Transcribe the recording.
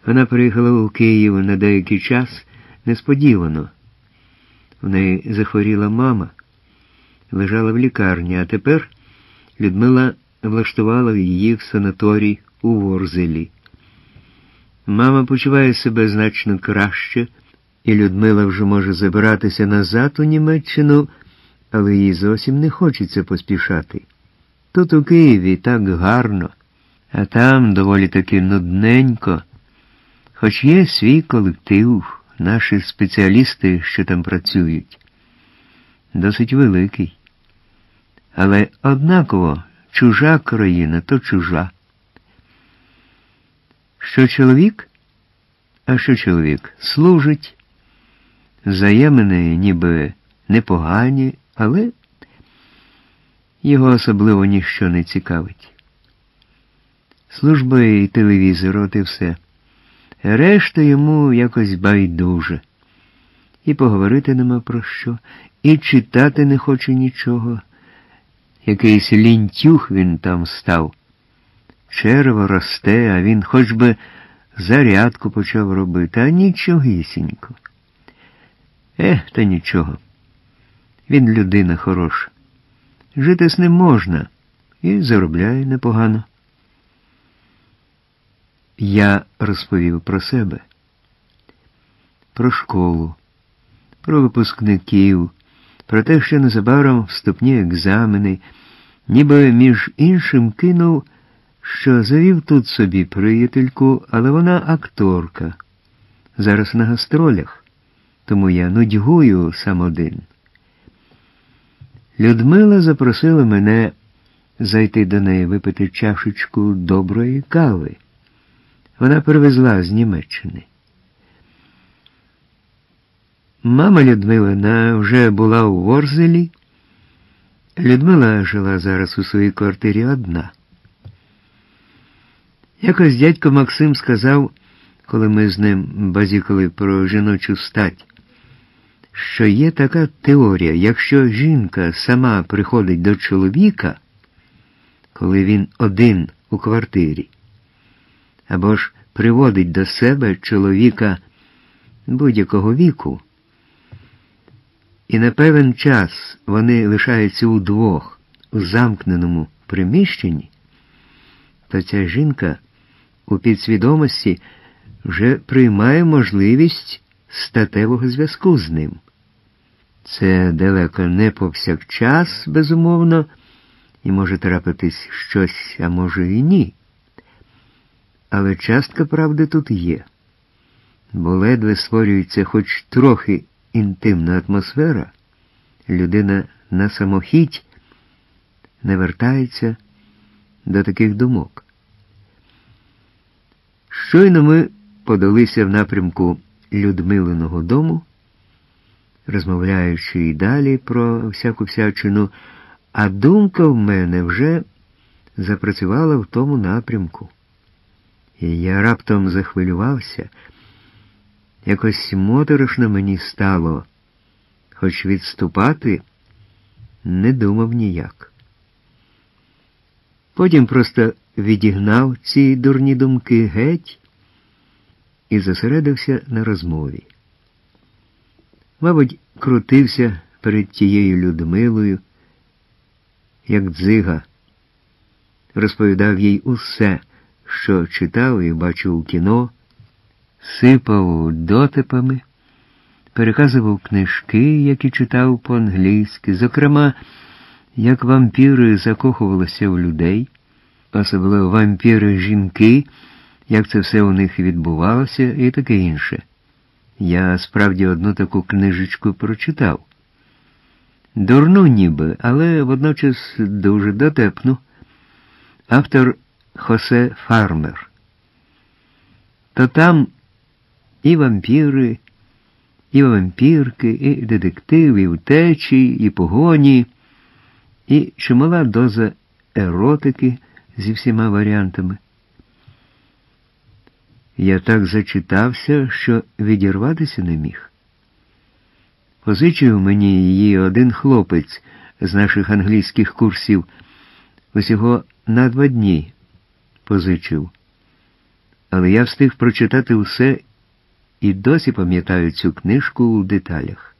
Вона приїхала у Київ на деякий час несподівано. В неї захворіла мама, лежала в лікарні, а тепер Людмила влаштувала її в санаторій у Ворзелі. Мама почуває себе значно краще, і Людмила вже може забиратися назад у Німеччину, але їй зовсім не хочеться поспішати. Тут у Києві так гарно, а там доволі таки нудненько. Хоч є свій колектив, наші спеціалісти, що там працюють. Досить великий. Але однаково, чужа країна, то чужа. Що чоловік? А що чоловік? Служить. Взаємини ніби непогані, але його особливо ніщо не цікавить. Служба і телевізор, от і все. Решта йому якось байдуже. І поговорити нема про що, і читати не хоче нічого. Якийсь лінтюх він там став. Черво росте, а він хоч би зарядку почав робити, а нічогісінько. Та нічого. Він людина хороша. Жити з ним можна і заробляє непогано. Я розповів про себе, про школу, про випускників, про те, що незабаром вступні екзамени, ніби між іншим кинув, що завів тут собі приятельку, але вона акторка. Зараз на гастролях, тому я нудьгую сам один. Людмила запросила мене зайти до неї випити чашечку доброї кави. Вона привезла з Німеччини. Мама Людмилина вже була у Ворзелі. Людмила жила зараз у своїй квартирі одна. Якось дядько Максим сказав, коли ми з ним базікали про жіночу стать, що є така теорія, якщо жінка сама приходить до чоловіка, коли він один у квартирі, або ж приводить до себе чоловіка будь-якого віку, і на певен час вони лишаються удвох у замкненому приміщенні, то ця жінка у підсвідомості вже приймає можливість статевого зв'язку з ним. Це далеко не повсякчас, безумовно, і може трапитись щось, а може і ні. Але частка правди тут є. Бо ледве створюється хоч трохи інтимна атмосфера, людина на самохідь не вертається до таких думок. Щойно ми подалися в напрямку Людмилиного дому, розмовляючи і далі про всяку всячину, а думка в мене вже запрацювала в тому напрямку. І я раптом захвилювався. Якось моторошно мені стало, хоч відступати не думав ніяк. Потім просто відігнав ці дурні думки геть і зосередився на розмові. Мабуть, крутився перед тією Людмилою, як дзига. Розповідав їй усе, що читав і бачив у кіно, сипав дотипами, переказував книжки, які читав по-англійськи, зокрема, як вампіри закохувалися в людей, особливо вампіри-жінки, як це все у них відбувалося і таке інше. Я справді одну таку книжечку прочитав. Дурну ніби, але водночас дуже дотепну. Автор Хосе Фармер. То там і вампіри, і вампірки, і детектив, і втечі, і погоні, і чимала доза еротики зі всіма варіантами. Я так зачитався, що відірватися не міг. Позичив мені її один хлопець з наших англійських курсів. Усього на 2 дні позичив. Але я встиг прочитати все і досі пам'ятаю цю книжку у деталях.